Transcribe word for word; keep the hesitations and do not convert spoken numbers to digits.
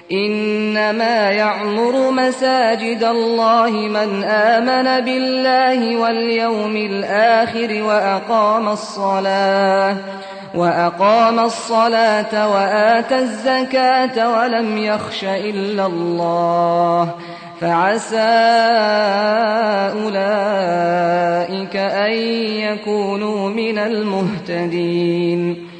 إنما يعمر مساجد الله من آمن بالله واليوم الآخر وأقام الصلاة وأقام الصلاة وآتى الزكاة ولم يخش إلا الله فعسى أولئك أن يكونوا من المهتدين